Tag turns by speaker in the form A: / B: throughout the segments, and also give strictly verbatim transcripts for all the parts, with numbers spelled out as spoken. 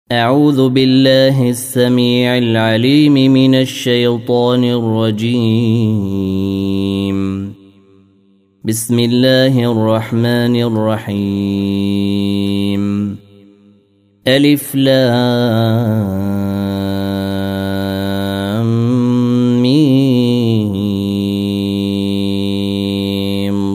A: أعوذ بالله السميع العليم من الشيطان الرجيم. بسم الله الرحمن الرحيم. ألف لام ميم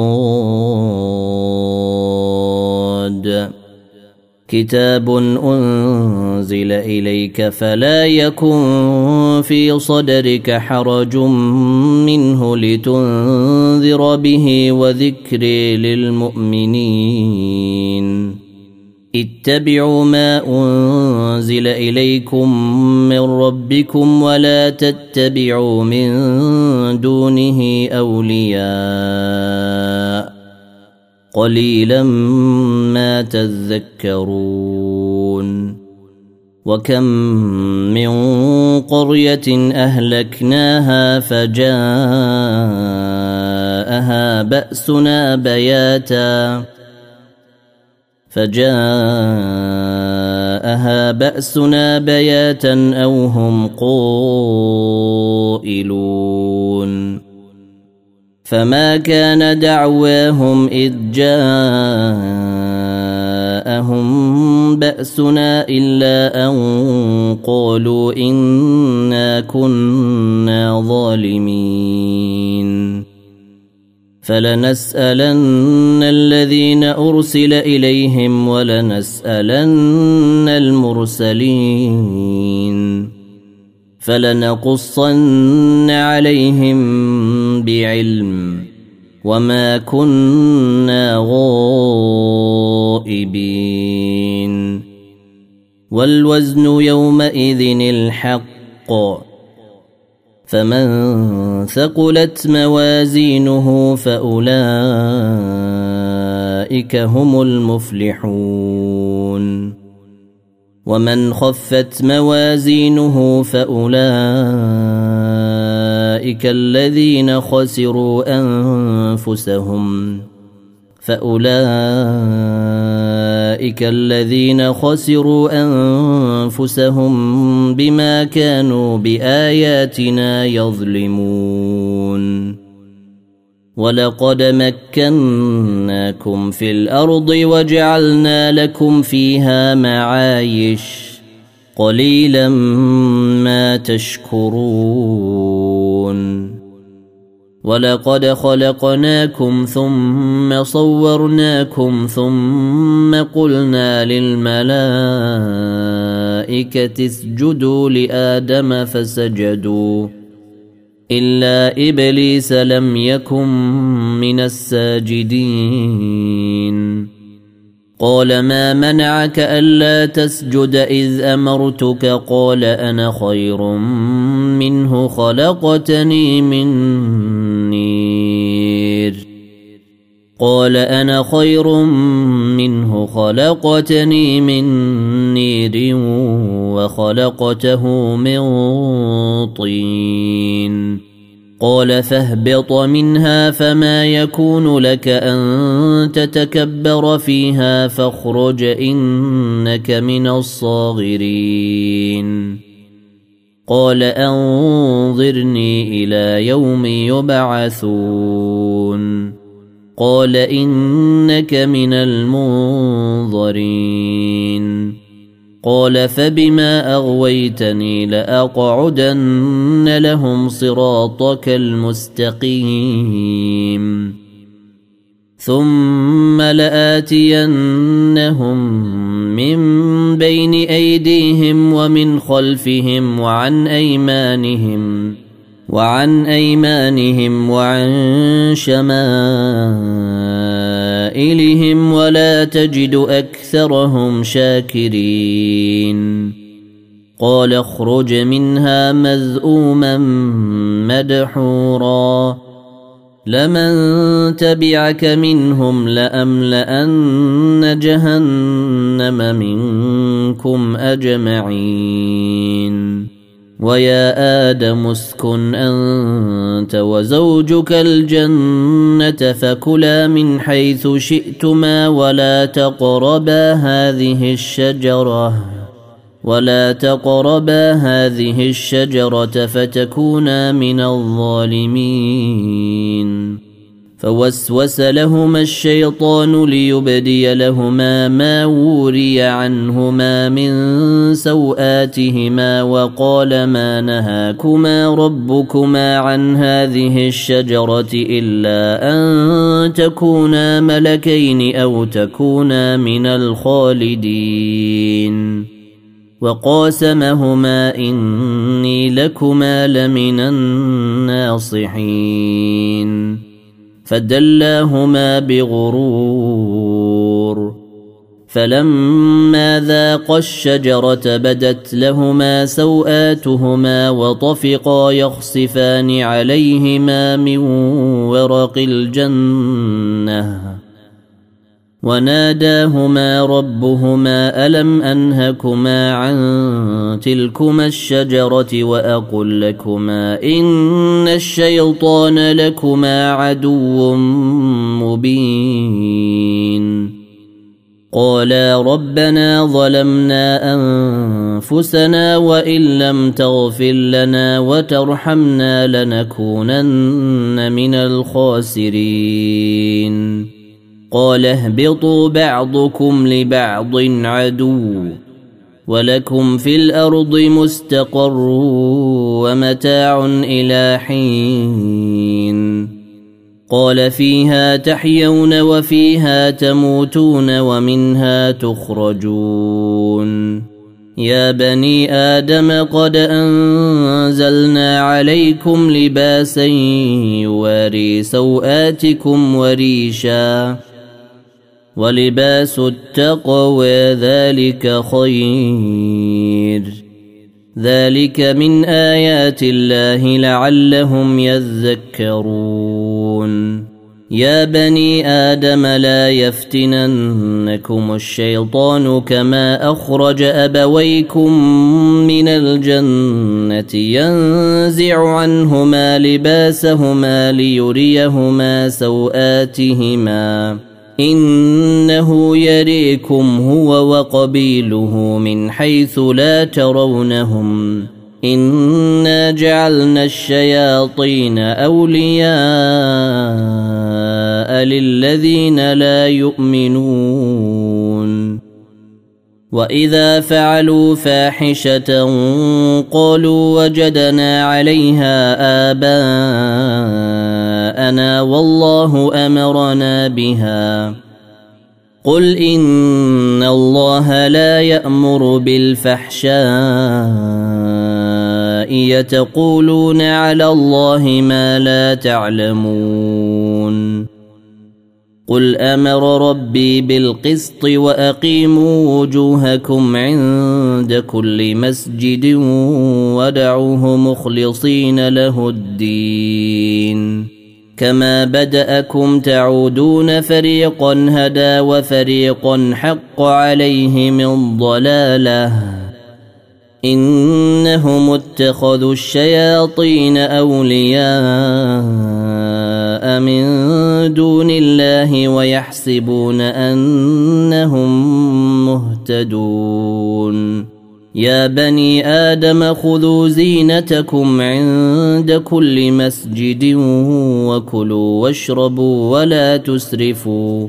A: صاد. كتاب أنزل إليك فلا يكن في صدرك حرج منه لتنذر به وذكر للمؤمنين. اتبعوا ما أنزل إليكم من ربكم ولا تتبعوا من دونه أولياء قليلا ما تذكرون. وكم من قرية أهلكناها فجاءها بأسنا بياتا فجاءها بأسنا بياتا أو هم قائلون. فما كان دعواهم إذ جاءهم بأسنا إلا أن قالوا إنا كنا ظالمين. فلنسألن الذين أرسل إليهم ولنسألن المرسلين فلنقصن عليهم بعلم وما كنا غائبين. والوزن يومئذ الحق فمن ثقلت موازينه فأولئك هم المفلحون. ومن خفت موازينه فأولئك الذين خسروا أنفسهم فأولئك الذين خسروا أنفسهم بما كانوا بآياتنا يظلمون. ولقد مكناكم في الأرض وجعلنا لكم فيها معايش قليلا ما تشكرون. ولقد خلقناكم ثم صورناكم ثم قلنا للملائكة اسجدوا لآدم فسجدوا إلا إبليس لم يكن من الساجدين. قال ما منعك ألا تسجد إذ أمرتك؟ قال أنا خير منه خلقتني من نير قال أنا خير منه خلقتني من نير وخلقته من طين. قال فاهبط منها فما يكون لك أن تتكبر فيها فاخرج إنك من الصاغرين. قال أنظرني إلى يوم يبعثون. قال إنك من المنظرين. قال فبما أغويتني لأقعدن لهم صراطك المستقيم ثم لآتينهم من بين أيديهم ومن خلفهم وعن أيمانهم وعن أيمانهم وعن شمائلهم ولا تجد أكثرهم شاكرين. قال اخرج منها مذءوما مدحورا لمن تبعك منهم لأملأن جهنم منكم أجمعين. ويا آدم اسكن أنت وزوجك الجنة فكلا من حيث شئتما ولا تقربا هذه الشجرة ولا تقربا هذه الشجرة فتكونا من الظالمين. فوسوس لهما الشيطان ليبدي لهما ما وري عنهما من سوآتهما وقال ما نهاكما ربكما عن هذه الشجرة إلا أن تكونا ملكين أو تكونا من الخالدين. وقاسمهما إني لكما لمن الناصحين. فدلاهما بغرور فلما ذاقا الشجرة بدت لهما سوآتهما وطفقا يخصفان عليهما من ورق الجنة وناداهما ربهما ألم أنهكما عن تلكما الشجرة وأقل لكما إن الشيطان لكما عدو مبين. قالا ربنا ظلمنا أنفسنا وإن لم تغفر لنا وترحمنا لنكونن من الخاسرين. قال اهبطوا بعضكم لبعض عدو ولكم في الأرض مستقر ومتاع إلى حين. قال فيها تحيون وفيها تموتون ومنها تخرجون. يا بني آدم قد أنزلنا عليكم لباسا يواري سوآتكم وريشا ولباس التقوى ذلك خير. ذلك من آيات الله لعلهم يذكرون. يا بني آدم لا يفتننكم الشيطان كما أخرج أبويكم من الجنة ينزع عنهما لباسهما ليريهما سوآتهما إنه يريكم هو وقبيله من حيث لا ترونهم إنا جعلنا الشياطين أولياء للذين لا يؤمنون. وإذا فعلوا فاحشة قالوا وجدنا عليها آباءنا والله أمرنا بها. قل إن الله لا يأمر بالفحشاء يتقولون على الله ما لا تعلمون. قل أمر ربي بالقسط وأقيموا وجوهكم عند كل مسجد ودعوه مخلصين له الدين كما بدأكم تعودون فريقا هدى وفريقا حق عليهم الضلالة إنهم اتخذوا الشياطين أولياء من دون الله ويحسبون أنهم مهتدون. يا بني آدم خذوا زينتكم عند كل مسجد وكلوا واشربوا ولا تسرفوا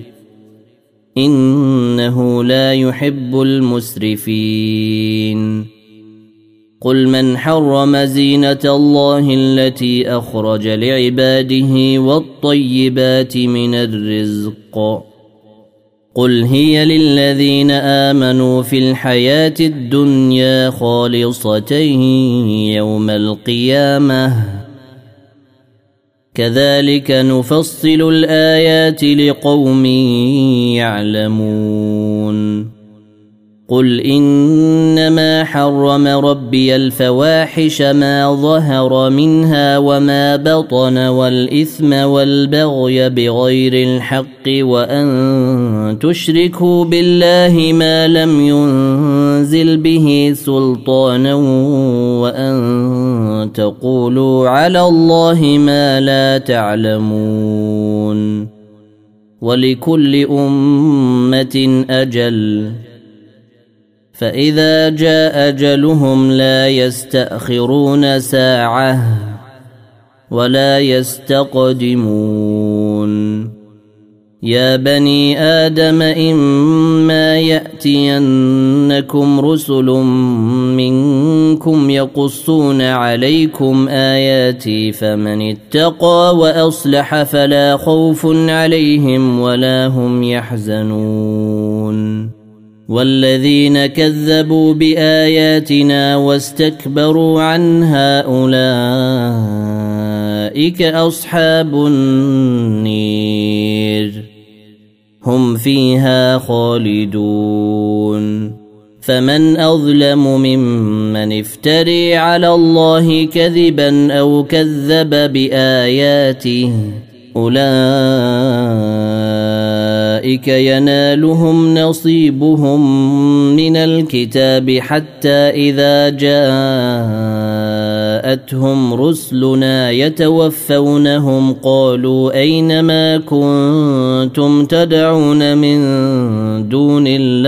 A: إنه لا يحب المسرفين. قل من حرم زينة الله التي أخرج لعباده والطيبات من الرزق قل هي للذين آمنوا في الحياة الدنيا خالصة يوم القيامة كذلك نفصل الآيات لقوم يعلمون. قل إنما حرم ربي الفواحش ما ظهر منها وما بطن والإثم والبغي بغير الحق وأن تشركوا بالله ما لم ينزل به سلطانا وأن تقولوا على الله ما لا تعلمون. ولكل أمة أجل فإذا جاء أجلهم لا يستأخرون ساعة ولا يستقدمون. يا بني آدم إما يأتينكم رسل منكم يقصون عليكم آياتي فمن اتقى وأصلح فلا خوف عليهم ولا هم يحزنون. والذين كذبوا بآياتنا واستكبروا عنها أولئك أصحاب النير هم فيها خالدون. فمن أظلم ممن افتري على الله كذبا أو كذب بآياته أولئك ينالهم نصيبهم من الكتاب حتى إذا جاءتهم رسلنا يتوفونهم قالوا أين ما كنتم تدعون من دون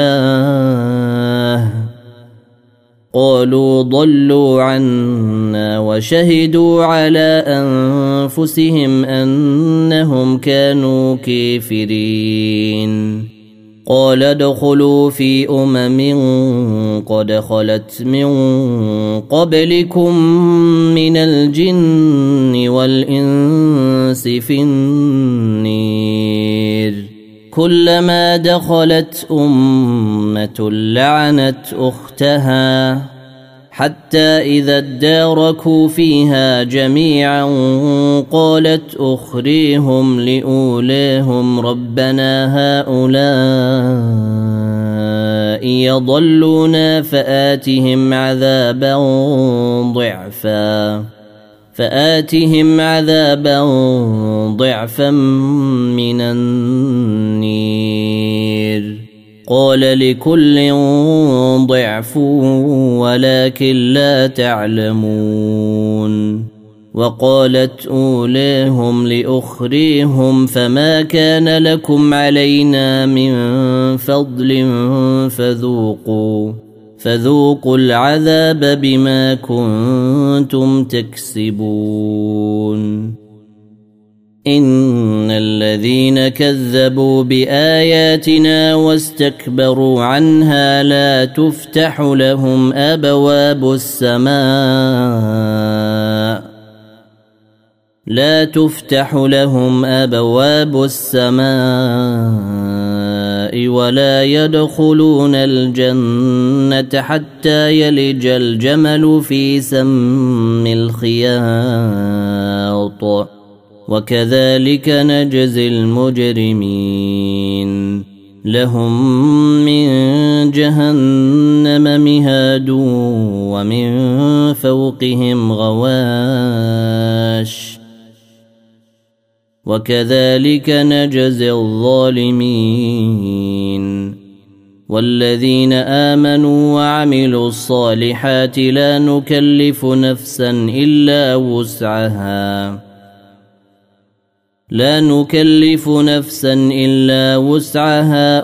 A: الله قالوا ضلوا عنا وشهدوا على أنفسهم أنهم كانوا كافرين. قال ادخلوا في أمم قد خلت من قبلكم من الجن والإنس في النير كلما دخلت أمة لعنت أختها حتى إذا اداركوا فيها جميعا قالت أخريهم لأوليهم ربنا هؤلاء يضلونا فآتهم عذابا ضعفا فآتهم عذابا ضعفا من النير قال لكل ضعف ولكن لا تعلمون. وقالت أوليهم لأخريهم فما كان لكم علينا من فضل فذوقوا فذوقوا العذاب بما كنتم تكسبون. إن الذين كذبوا بآياتنا واستكبروا عنها لا تفتح لهم أبواب السماء لا تفتح لهم أبواب السماء ولا يدخلون الجنة حتى يلج الجمل في سم الخياط وكذلك نجزي المجرمين. لهم من جهنم مهاد ومن فوقهم غواش وكذلك نجزي الظالمين. والذين آمنوا وعملوا الصالحات لا نكلف نفسا إلا وسعها لا نكلف نفسا إلا وسعها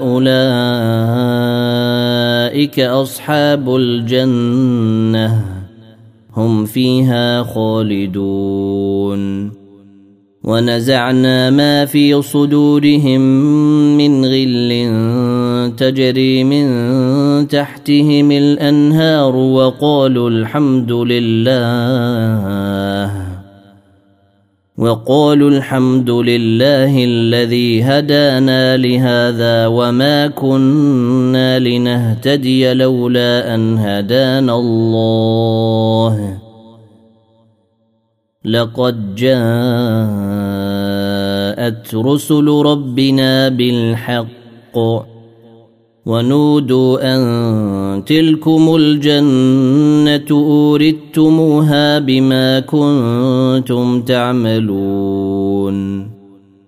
A: أولئك أصحاب الجنة هم فيها خالدون. ونزعنا ما في صدورهم من غل تجري من تحتهم الأنهار وقالوا الحمد لله وقالوا الحمد لله الذي هدانا لهذا وما كنا لنهتدي لولا أن هدانا الله لقد جاءت رسل ربنا بالحق ونودوا أن تلكم الجنة أورثتموها بما كنتم تعملون.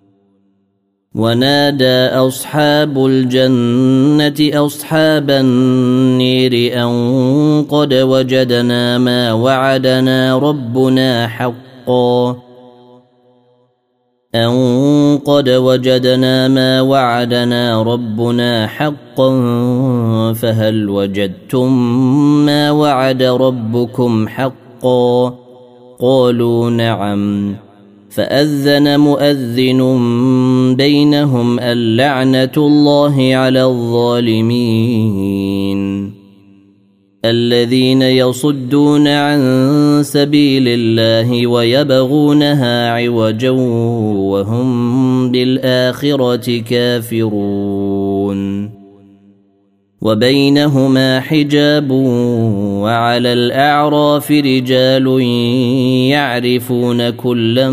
A: ونادى أصحاب الجنة أصحاب النير أن قد وجدنا ما وعدنا ربنا حقا أن قد وجدنا ما وعدنا ربنا حقا فهل وجدتم ما وعد ربكم حقا قالوا نعم فأذن مؤذن بينهم اللعنة الله على الظالمين الذين يصدون عن سبيل الله ويبغونها عوجا وهم بالآخرة كافرون وبينهما حجاب وعلى الأعراف رجال يعرفون كلا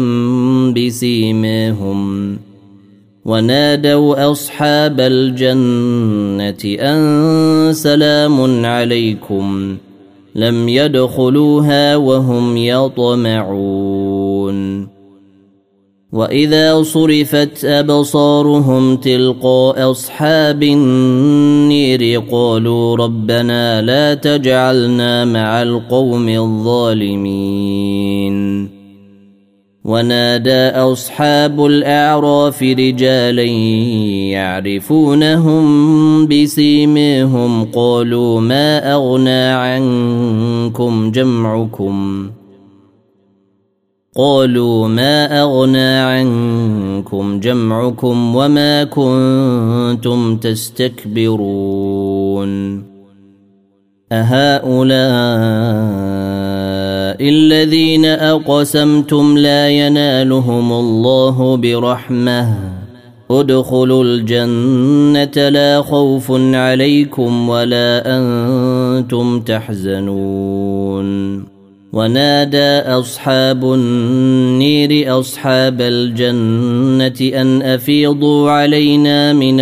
A: بسيماهم ونادوا أصحاب الجنة أن سلام عليكم لم يدخلوها وهم يطمعون وإذا صرفت أبصارهم تلقاء أصحاب النير قالوا ربنا لا تجعلنا مع القوم الظالمين ونادى أصحاب الأعراف رجالا يعرفونهم بسيماهم قالوا ما أغنى عنكم جمعكم قالوا ما أغنى عنكم جمعكم وما كنتم تستكبرون أهؤلاء الذين أقسمتم لا ينالهم الله برحمة ادخلوا الجنة لا خوف عليكم ولا أنتم تحزنون ونادى أصحاب النير أصحاب الجنة أن أفيضوا علينا من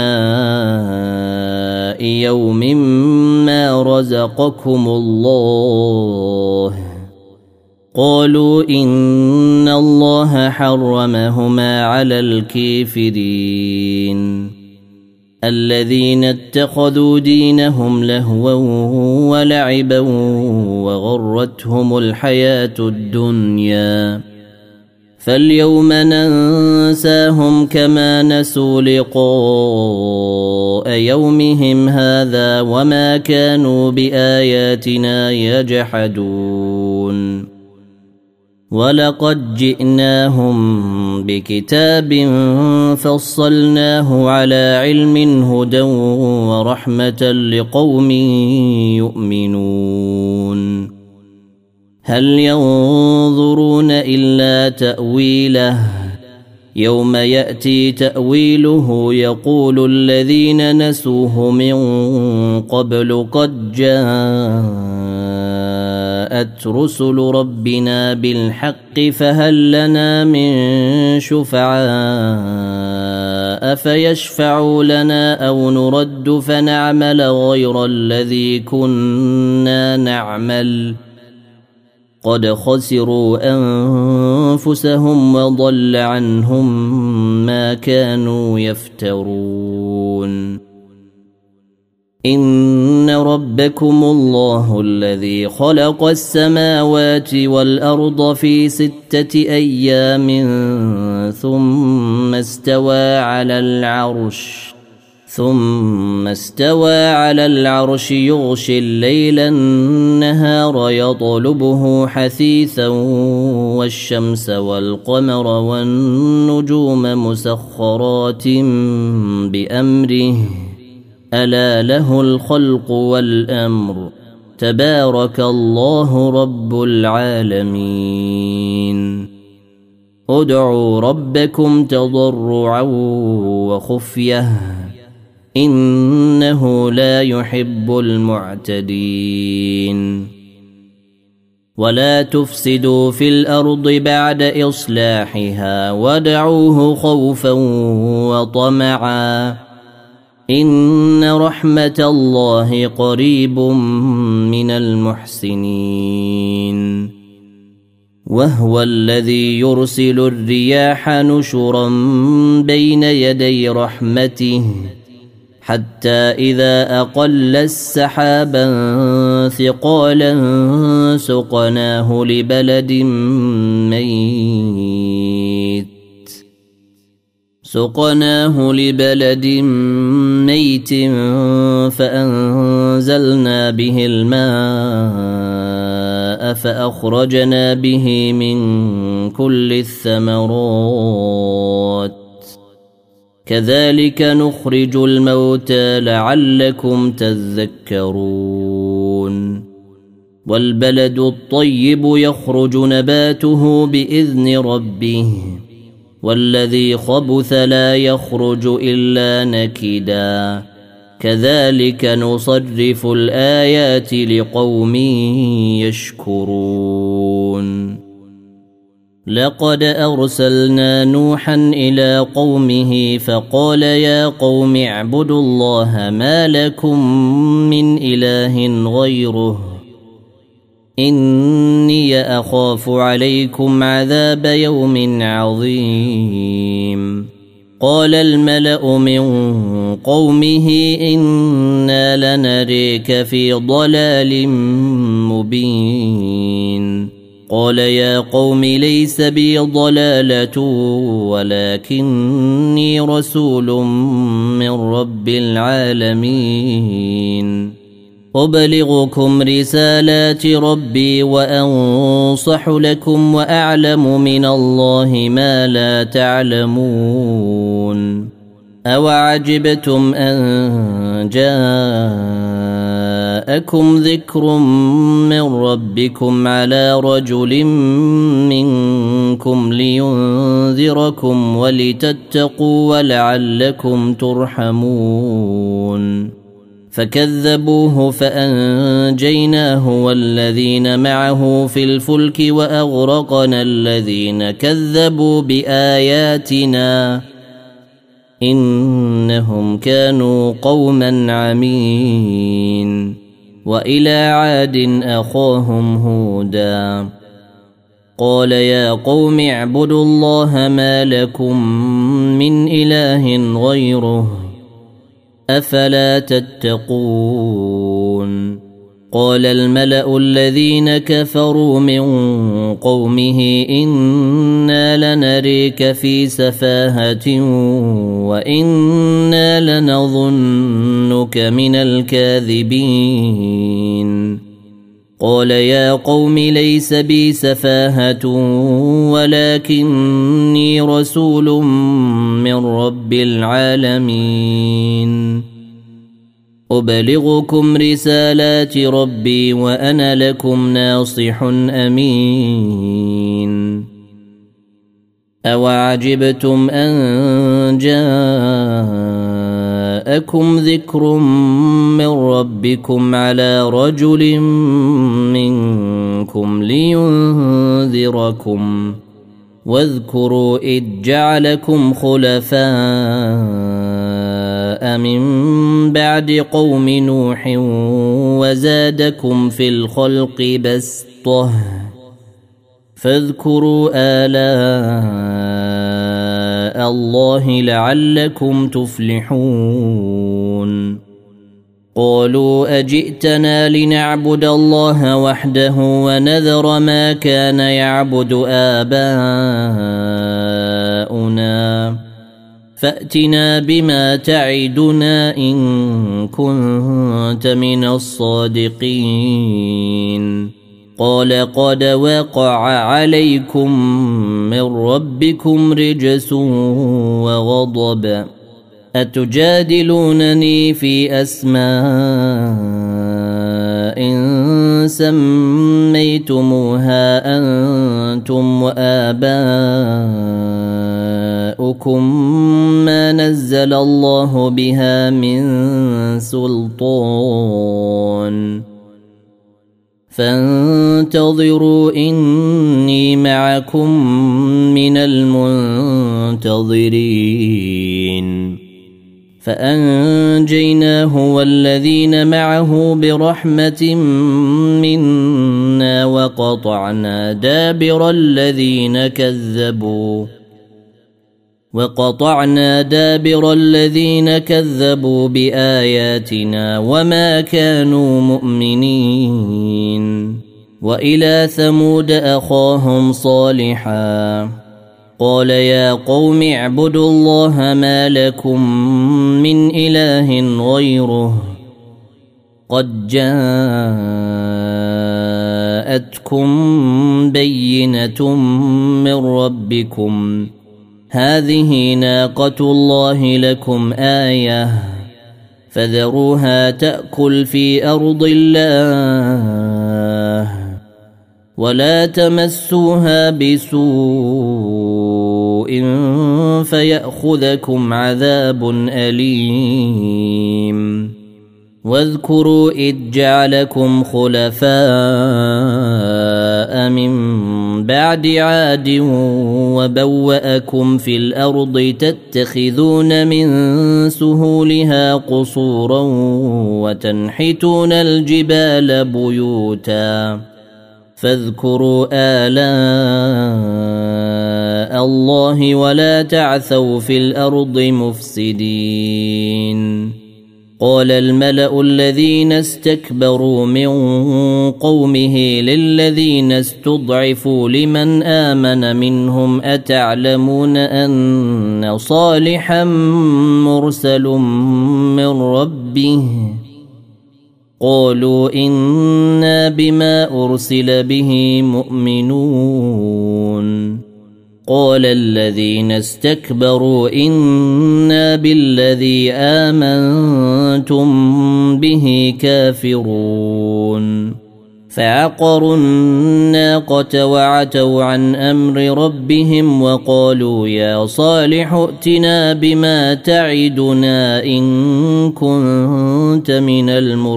A: الماء يوم ما رزقكم الله قالوا إن الله حرمهما على الكافرين الذين اتخذوا دينهم لهوا ولعبا وغرتهم الحياة الدنيا فاليوم ننساهم كما نسوا لقاء يومهم هذا وما كانوا بآياتنا يجحدون ولقد جئناهم بكتاب فصلناه على علم هدى ورحمة لقوم يؤمنون هل ينظرون إلا تأويله يوم يأتي تأويله يقول الذين نسوه من قبل قد جاءت رسل ربنا بالحق فهل لنا من شفعاء فيشفعوا لنا أو نرد فنعمل غير الذي كنا نعمل قد خسروا أنفسهم وضل عنهم ما كانوا يفترون إن ربكم الله الذي خلق السماوات والأرض في ستة أيام ثم استوى على العرش ثم استوى على العرش يغشي الليل النهار يطلبه حثيثا والشمس والقمر والنجوم مسخرات بأمره ألا له الخلق والأمر تبارك الله رب العالمين ادعوا ربكم تضرعا وخفيه إنه لا يحب المعتدين ولا تفسدوا في الأرض بعد إصلاحها ودعوه خوفا وطمعا إن رحمة الله قريب من المحسنين وهو الذي يرسل الرياح نشرا بين يدي رحمته حتى إذا أقل السحابا ثقالا سقناه لبلد ميت سقناه لبلد ميت فأنزلنا به الماء فأخرجنا به من كل الثمرات كذلك نخرج الموتى لعلكم تذكرون والبلد الطيب يخرج نباته بإذن ربه والذي خبث لا يخرج إلا نكدا كذلك نصرف الآيات لقوم يشكرون لقد أرسلنا نوحا إلى قومه فقال يا قوم اعبدوا الله ما لكم من إله غيره إني أخاف عليكم عذاب يوم عظيم قال الملأ من قومه إنا لنريك في ضلال مبين قال يا قوم ليس بي ضلالة ولكني رسول من رب العالمين أبلغكم رسالات ربي وأنصح لكم وأعلم من الله ما لا تعلمون أوعجبتم أن جاءكم ذكر من ربكم على رجل منكم لينذركم ولتتقوا ولعلكم ترحمون فكذبوه فأنجيناه والذين معه في الفلك وأغرقنا الذين كذبوا بآياتنا إنهم كانوا قوما عمين وإلى عاد أخاهم هودا قال يا قوم اعبدوا الله ما لكم من إله غيره أفلا تتقون قال الملأ الذين كفروا من قومه إنا لنريك في سفاهة وإنا لنظنك من الكاذبين قال يا قوم ليس بي سفاهة ولكني رسول من رب العالمين أبلغكم رسالات ربي وأنا لكم ناصح أمين أوعجبتم أن جاءكم ذكر من ربكم على رجل منكم لينذركم واذكروا إذ جعلكم خلفاء من بعد قوم نوح وزادكم في الخلق بسطة فاذكروا آلاء الله لعلكم تفلحون قالوا أجئتنا لنعبد الله وحده ونذر ما كان يعبد آباؤنا فأتنا بما تعدنا إن كنت من الصادقين قال قد وقع عليكم من ربكم رجس وغضب أتجادلونني في أسماء سميتموها أنتم وآباؤكم ما نزل الله بها من سلطان فانتظروا إني معكم من المنتظرين فأنجيناه والذين معه برحمة منا وقطعنا دابر الذين كذبوا وقطعنا دابر الذين كذبوا بآياتنا وما كانوا مؤمنين وإلى ثمود أخاهم صالحا قال يا قوم اعبدوا الله ما لكم من إله غيره قد جاءتكم بينة من ربكم هذه ناقة الله لكم آية فذروها تأكل في أرض الله ولا تمسوها بسوء فيأخذكم عذاب أليم واذكروا إذ جعلكم خلفاء من بعد عاد وبوأكم في الأرض تتخذون من سهولها قصورا وتنحتون الجبال بيوتا فاذكروا آلاء الله ولا تعثوا في الأرض مفسدين قال الملأ الذين استكبروا من قومه للذين استضعفوا لمن آمن منهم أتعلمون أن صالحا مرسل من ربه قالوا إنا بما أرسل به مؤمنون قال الذين استكبروا إنا بالذي آمنتم به كافرون فعقروا الناقة وعتوا عن أمر ربهم وقالوا يا صالح ائتنا بما تعدنا إن كنت من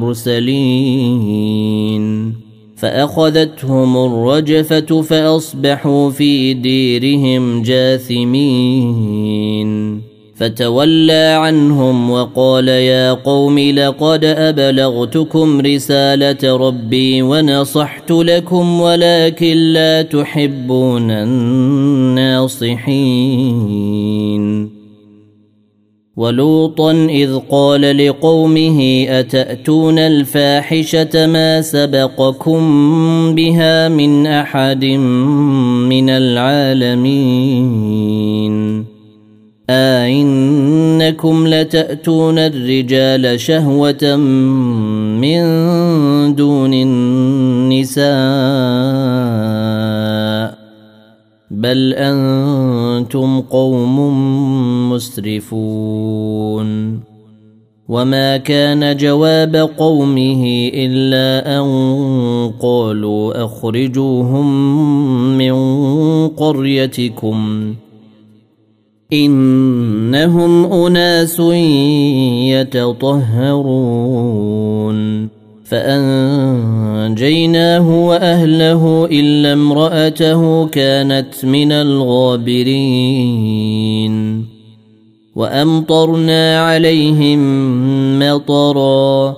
A: المرسلين فأخذتهم الرجفة فأصبحوا في ديرهم جاثمين فتولى عنهم وقال يا قوم لقد أبلغتكم رسالة ربي ونصحت لكم ولكن لا تحبون الناصحين ولوطا إذ قال لقومه أتأتون الفاحشة ما سبقكم بها من أحد من العالمين أئنكم لتأتون الرجال شهوة من دون النساء بل أنتم قوم مسرفون وما كان جواب قومه إلا أن قالوا أخرجوهم من قريتكم إنهم أناس يتطهرون فأنجيناه وأهله إلا امرأته كانت من الغابرين وأمطرنا عليهم مطرا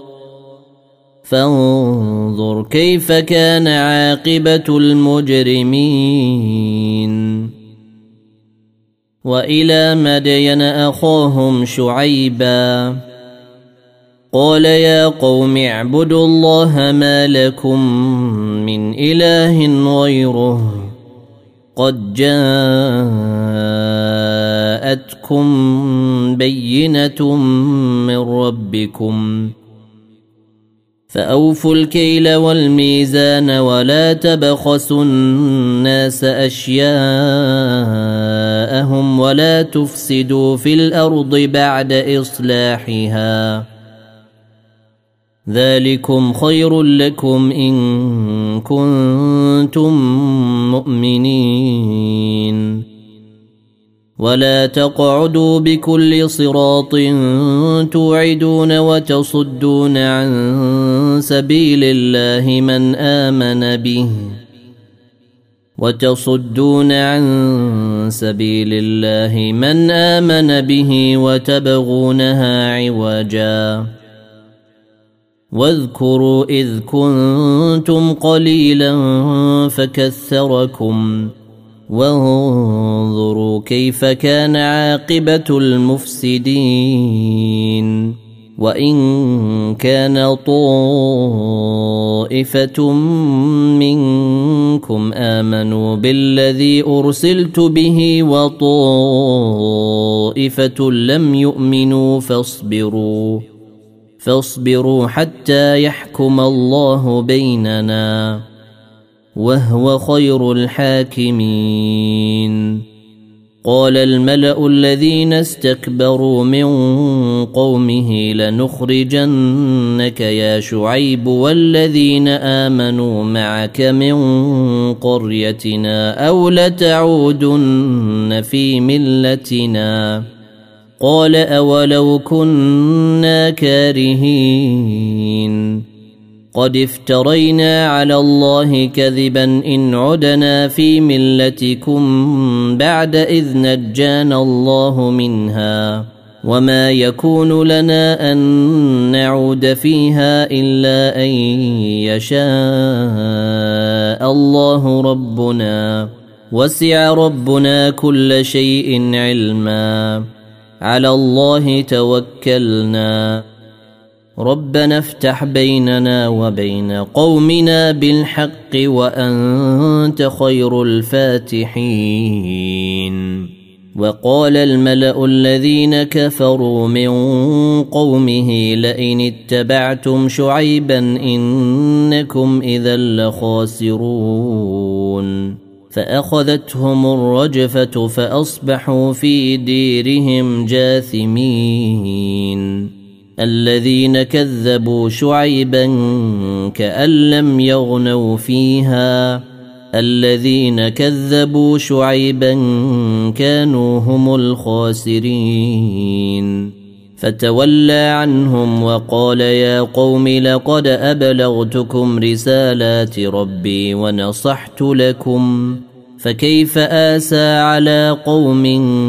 A: فانظر كيف كان عاقبة المجرمين وإلى مدين أخاهم شعيبا قال يا قوم اعبدوا الله ما لكم من إله غيره قد جاءتكم بينة من ربكم فأوفوا الكيل والميزان ولا تبخسوا الناس أشياءهم ولا تفسدوا في الأرض بعد إصلاحها ذلكم خير لكم إن كنتم مؤمنين ولا تقعدوا بكل صراط توعدون وتصدون عن سبيل الله من آمن به وتصدون عن سبيل الله من آمن به وتبغونها عوجا واذكروا إذ كنتم قليلا فكثركم وانظروا كيف كان عاقبة المفسدين وإن كان طائفة منكم آمنوا بالذي أرسلت به وطائفة لم يؤمنوا فاصبروا فاصبروا حتى يحكم الله بيننا وهو خير الحاكمين. قال الملأ الذين استكبروا من قومه لنخرجنك يا شعيب والذين آمنوا معك من قريتنا أو لتعودن في ملتنا. قال أولو كنا كارهين قد افترينا على الله كذبا إن عدنا في ملتكم بعد إذ نجانا الله منها وما يكون لنا أن نعود فيها إلا أن يشاء الله ربنا وسع ربنا كل شيء علما على الله توكلنا ربنا افتح بيننا وبين قومنا بالحق وأنت خير الفاتحين. وقال الملأ الذين كفروا من قومه لئن اتبعتم شعيبا إنكم إذا لخاسرون فأخذتهم الرجفة فأصبحوا في ديرهم جاثمين. الذين كذبوا شعيبا كأن لم يغنوا فيها الذين كذبوا شعيبا كانوا هم الخاسرين. فتولى عنهم وقال يا قوم لقد أبلغتكم رسالات ربي ونصحت لكم فكيف آسى على قوم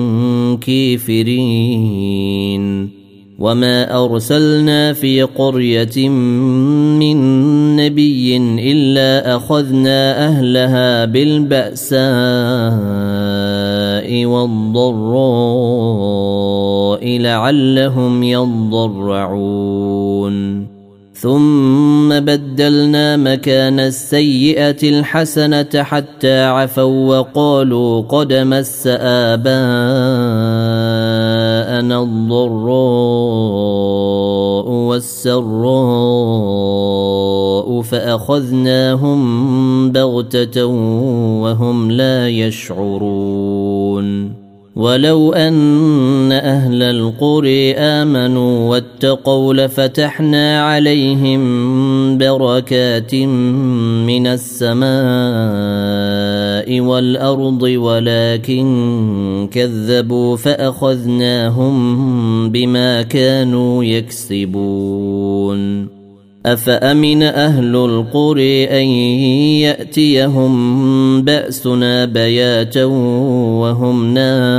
A: كافرين. وما أرسلنا في قرية من نبي إلا أخذنا أهلها بالبأساء والضراء لعلهم يضرعون ثم بدلنا مكان السيئة الحسنة حتى عفوا وقالوا قد مس آباءنا الضراء والسراء فأخذناهم بغتة وهم لا يشعرون. ولو أن أهل القرى آمنوا واتقوا لفتحنا عليهم بركات من السماء والأرض ولكن كذبوا فأخذناهم بما كانوا يكسبون. أفأمن أهل القرى أن يأتيهم بأسنا بياتا وهم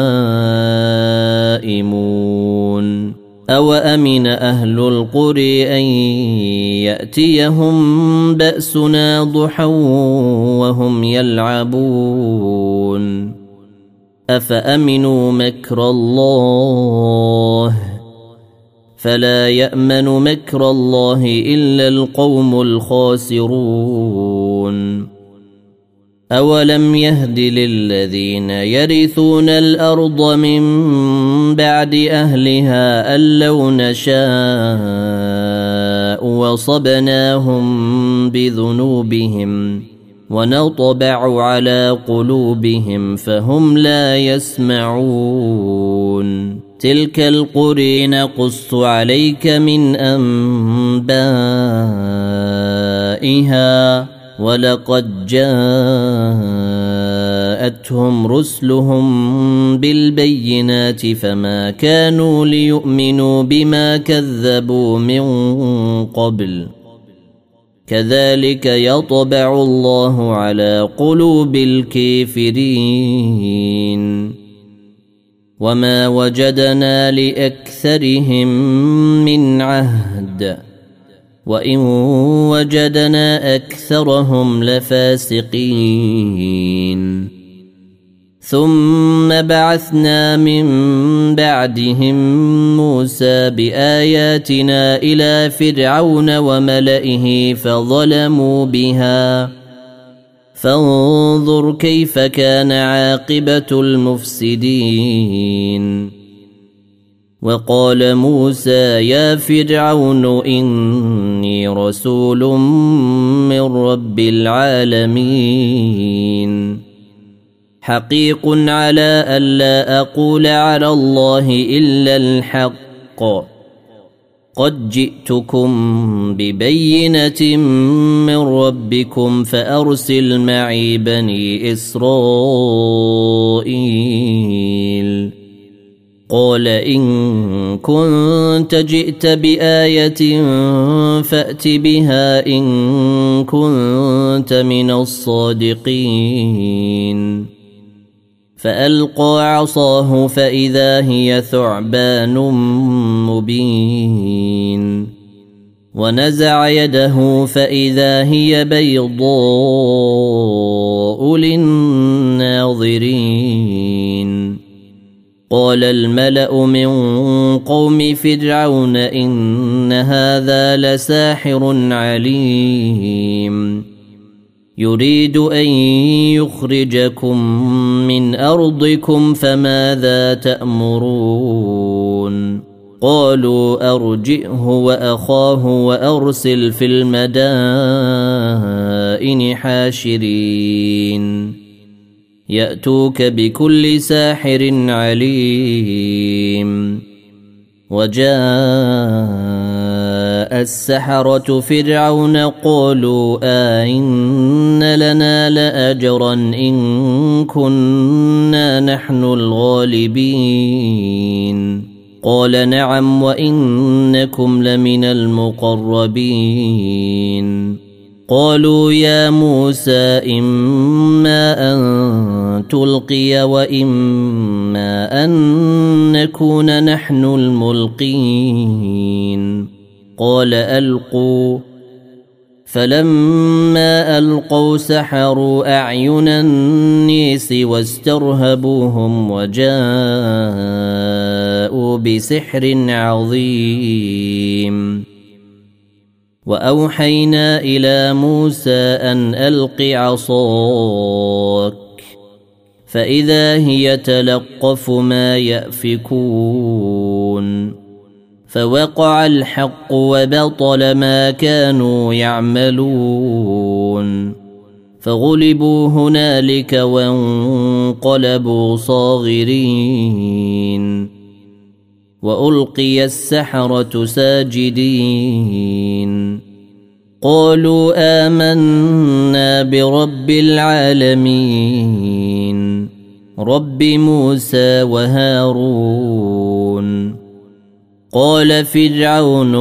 A: نائمون أو أمن أهل القرى أن يأتيهم بأسنا ضحى وهم يلعبون أفأمنوا مكر الله فلا يأمن مكر الله إلا القوم الخاسرون. أولم يهد للذين يرثون الأرض من بعد أهلها أن لو نشاء وصبناهم بذنوبهم ونطبع على قلوبهم فهم لا يسمعون. تلك القرى نقص عليك من أنبائها ولقد جاءتهم رسلهم بالبينات فما كانوا ليؤمنوا بما كذبوا من قبل كذلك يطبع الله على قلوب الكافرين. وما وجدنا لأكثرهم من عهد وإن وجدنا أكثرهم لفاسقين. ثم بعثنا من بعدهم موسى بآياتنا إلى فرعون وملئه فظلموا بها فانظر كيف كان عاقبة المفسدين. وقال موسى يا فرعون إني رسول من رب العالمين حقيق على ألا أقول على الله إلا الحق قد جئتكم ببينة من ربكم فأرسل معي بني إسرائيل. قال إن كنت جئت بآية فأت بها إن كنت من الصادقين. فألقى عصاه فإذا هي ثعبان مبين ونزع يده فإذا هي بيضاء للناظرين. قال الملأ من قوم فرعون إن هذا لساحر عليم يريد أن يخرجكم من أرضكم فماذا تأمرون؟ قالوا أرجئه وأخاه وأرسل في المدائن حاشرين يأتوك بكل ساحر عليم. وجاء السحرة فرعون قالوا آئن لنا لأجرا إن كنا نحن الغالبين. قال نعم وإنكم لمن المقربين. قالوا يا موسى إما أن تلقي وإما أن نكون نحن الملقين. قال ألقوا. فلما ألقوا سحروا أعين الناس واسترهبوهم وجاءوا بسحر عظيم. وأوحينا إلى موسى أن ألق عصاك فإذا هي تلقف ما يأفكون. فوقع الحق وبطل ما كانوا يعملون. فغلبوا هنالك وانقلبوا صاغرين. وألقي السحرة ساجدين. قالوا آمنا برب العالمين رب موسى وهارون. قال فرعون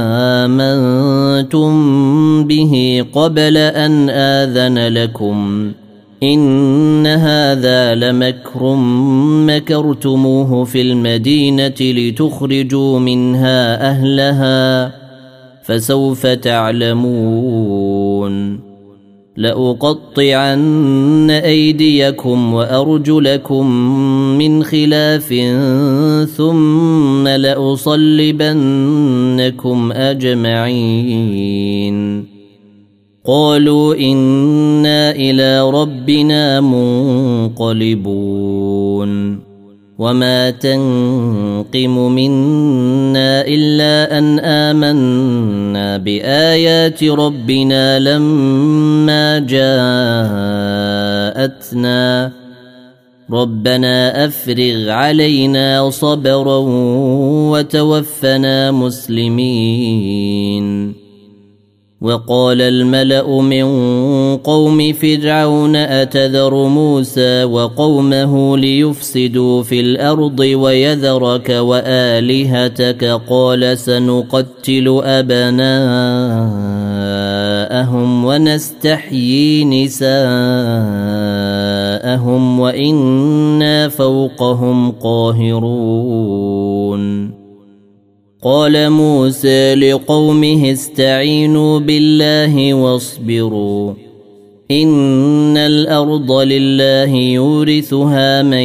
A: آمنتم به قبل أن آذن لكم إن هذا لمكر مكرتموه في المدينة لتخرجوا منها أهلها فسوف تعلمون. لأقطعن أيديكم وأرجلكم من خلاف ثم لأصلبنكم أجمعين. قالوا إنا إلى ربنا منقلبون. وما تنقم منا إلا أن آمنا بآيات ربنا لما جاءتنا ربنا أفرغ علينا صبرا وتوفنا مسلمين. وقال الملأ من قوم فرعون أتذر موسى وقومه ليفسدوا في الأرض ويذرك وآلهتك قال سنقتل أبناءهم ونستحيي نساءهم وإنا فوقهم قاهرون. قال موسى لقومه استعينوا بالله واصبروا إن الأرض لله يورثها من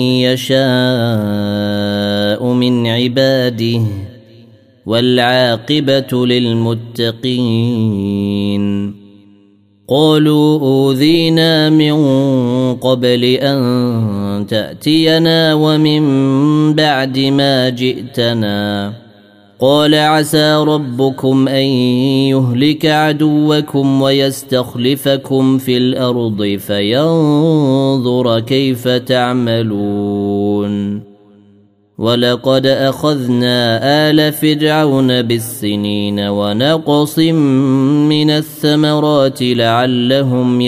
A: يشاء من عباده والعاقبة للمتقين. قالوا أوذينا من قبل أن تأتينا ومن بعد ما جئتنا قال عسى ربكم أن يهلك عدوكم ويستخلفكم في الأرض فينظر كيف تعملون ولقد أخذنا آل فرعون بالسنين ونقص من الثمرات لعلهم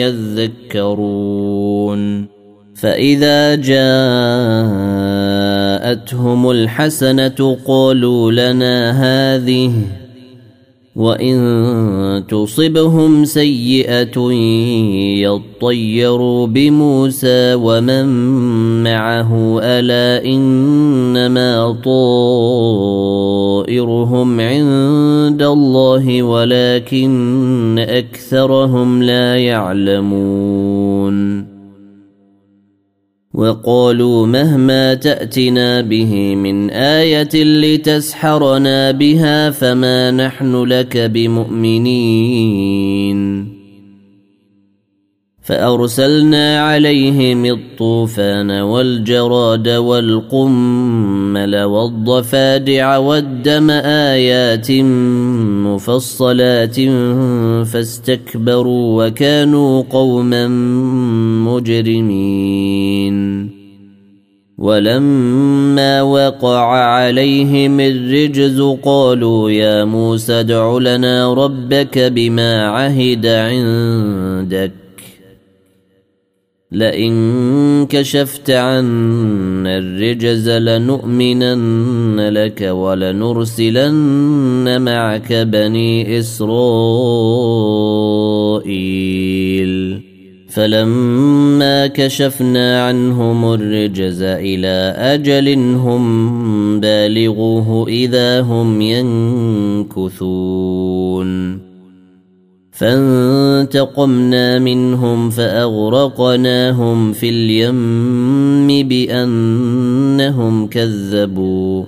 A: يذكرون فإذا جاءتهم الحسنة قالوا لنا هذه وإن تصبهم سيئة يطيروا بموسى ومن معه ألا إنما طائرهم عند الله ولكن أكثرهم لا يعلمون وقالوا مهما تأتنا به من آية لتسحرنا بها فما نحن لك بمؤمنين فأرسلنا عليهم الطوفان والجراد والقمل والضفادع والدم آيات مفصلات فاستكبروا وكانوا قوما مجرمين ولما وقع عليهم الرجز قالوا يا موسى ادع لنا ربك بما عهد عندك لئن كشفت عنا الرجز لنؤمنن لك ولنرسلن معك بني إسرائيل فلما كشفنا عنهم الرجز إلى أجل هم بالغوه إذا هم ينكثون فانتقمنا منهم فأغرقناهم في اليم بأنهم كذبوا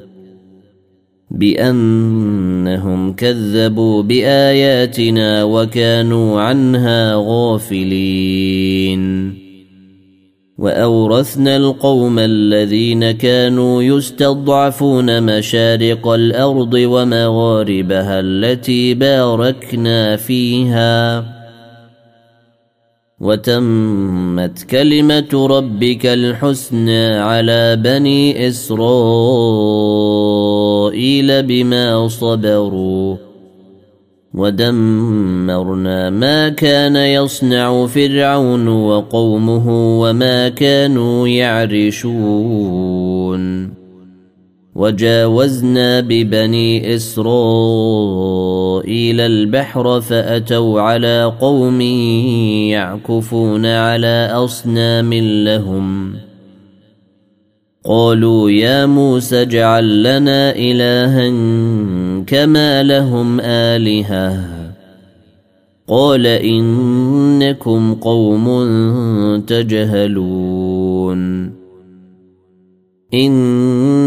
A: بأنهم كذبوا بآياتنا وكانوا عنها غافلين وأورثنا القوم الذين كانوا يستضعفون مشارق الأرض ومغاربها التي باركنا فيها وتمت كلمة ربك الحسنى على بني إسرائيل بما صبروا ودمرنا ما كان يصنع فرعون وقومه وما كانوا يعرشون وجاوزنا ببني إسرائيل البحر فأتوا على قوم يعكفون على أصنام لهم قالوا يا موسى اجعل لنا إلها كما لهم آلهة قال إنكم قوم تجهلون إن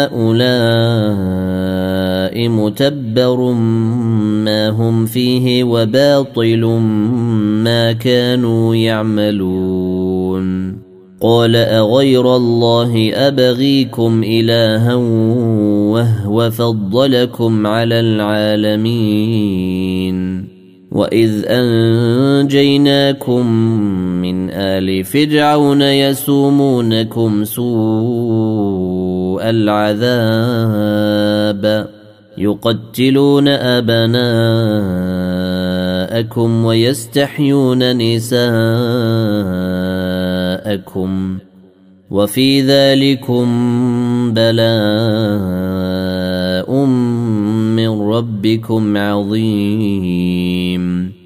A: هؤلاء متبر ما هم فيه وباطل ما كانوا يعملون قال أغير الله أبغيكم إلها وهو فضلكم على العالمين وإذ أنجيناكم من آل فرعون يسومونكم سوء العذاب يقتلون أبناءكم ويستحيون نساءكم وفي ذلكم بلاء من ربكم عظيم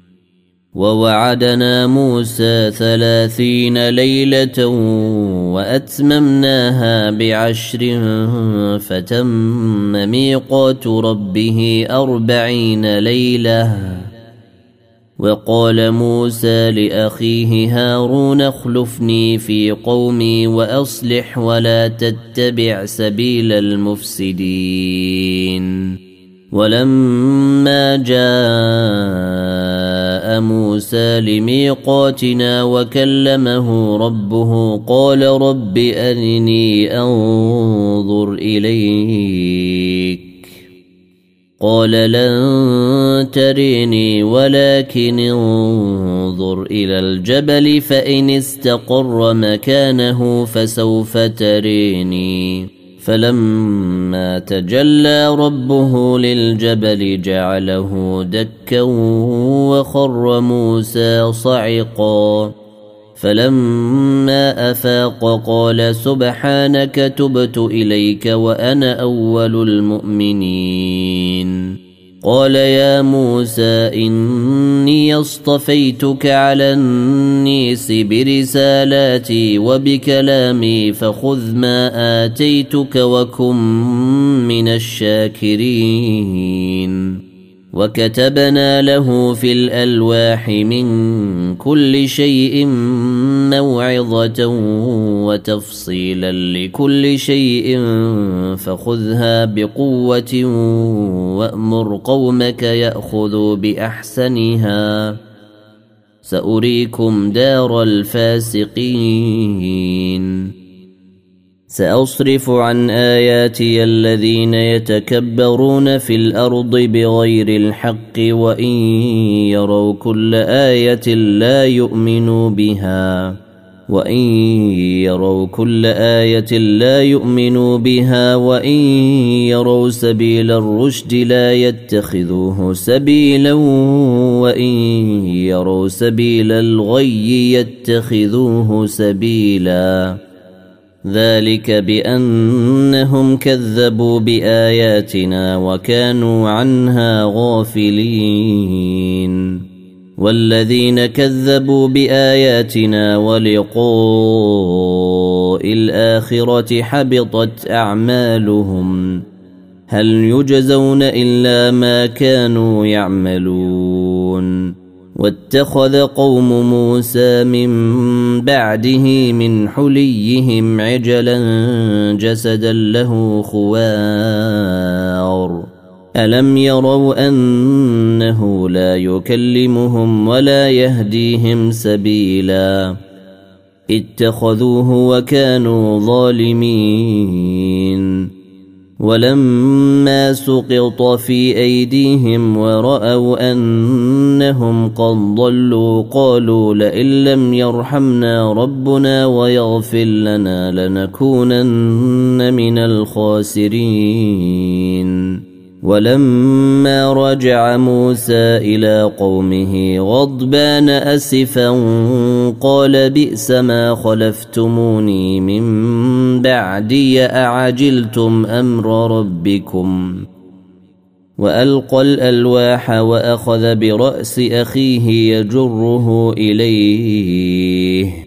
A: ووعدنا موسى ثلاثين ليلة وأتممناها بعشر فتم ميقات ربه أربعين ليلة وقال موسى لأخيه هارون اخلفني في قومي وأصلح ولا تتبع سبيل المفسدين ولما جاء جاء موسى لميقاتنا وكلمه ربه قال رب أرني أنظر إليك قال لن تريني ولكن انظر إلى الجبل فإن استقر مكانه فسوف تريني فلما تجلى ربه للجبل جعله دكا وخر موسى صعقا فلما أفاق قال سبحانك تبت إليك وأنا أول المؤمنين قال يا موسى إني اصطفيتك على الناس برسالاتي وبكلامي فخذ ما آتيتك وكن من الشاكرين وكتبنا له في الألواح من كل شيء موعظة وتفصيلا لكل شيء فخذها بقوة وأمر قومك يأخذوا بأحسنها سأريكم دار الفاسقين سأصرف عن آياتي الذين يتكبرون في الأرض بغير الحق وإن يروا كل آية لا يؤمنوا بها وإن يروا كل آية لا يؤمنوا بها وإن يروا سبيل الرشد لا يتخذوه سبيلا وإن يروا سبيل الغي يتخذوه سبيلا ذلك بأنهم كذبوا بآياتنا وكانوا عنها غافلين والذين كذبوا بآياتنا ولقاء الآخرة حبطت أعمالهم هل يجزون إلا ما كانوا يعملون واتخذ قوم موسى من بعده من حليهم عجلا جسدا له خوار ألم يروا أنه لا يكلمهم ولا يهديهم سبيلا اتخذوه وكانوا ظالمين ولما سقط في أيديهم ورأوا أنهم قد ضلوا قالوا لئن لم يرحمنا ربنا ويغفر لنا لنكونن من الخاسرين ولما رجع موسى إلى قومه غضبان أسفا قال بئس ما خلفتموني من بعدي أعجلتم أمر ربكم وألقى الألواح وأخذ برأس أخيه يجره إليه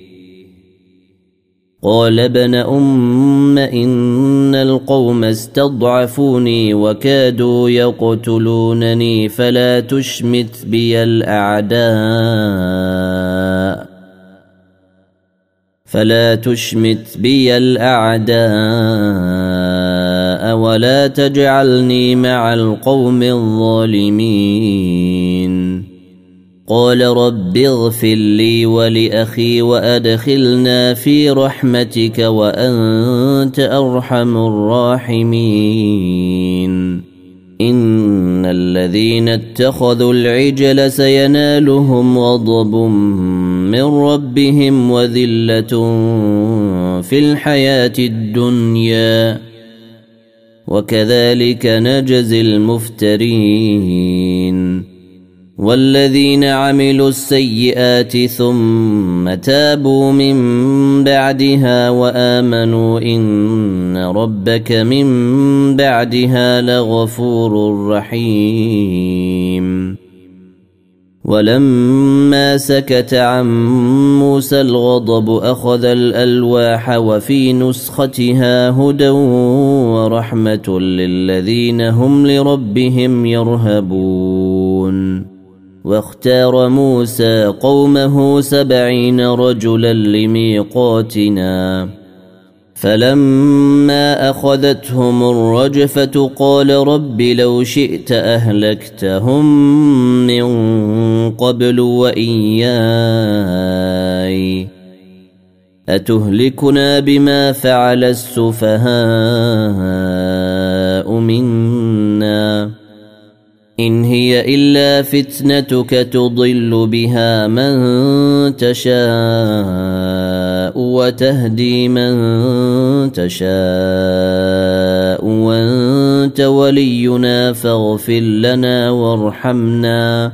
A: قال ابن أم إن القوم استضعفوني وكادوا يقتلونني فلا تشمت بي الأعداء فلا تشمت بي الأعداء ولا تجعلني مع القوم الظالمين قال رب اغفر لي ولأخي وأدخلنا في رحمتك وأنت أرحم الراحمين إن الذين اتخذوا العجل سينالهم غضب من ربهم وذلة في الحياة الدنيا وكذلك نجزي المفترين والذين عملوا السيئات ثم تابوا من بعدها وآمنوا إن ربك من بعدها لغفور رحيم ولما سكت عن موسى الغضب أخذ الألواح وفي نسختها هدى ورحمة للذين هم لربهم يرهبون واختار موسى قومه سبعين رجلا لميقاتنا فلما أخذتهم الرجفة قال رب لو شئت أهلكتهم من قبل وإياي أتهلكنا بما فعل السفهاء منا إن هي إلا فتنتك تضل بها من تشاء وتهدي من تشاء وأنت ولينا فاغفر لنا وارحمنا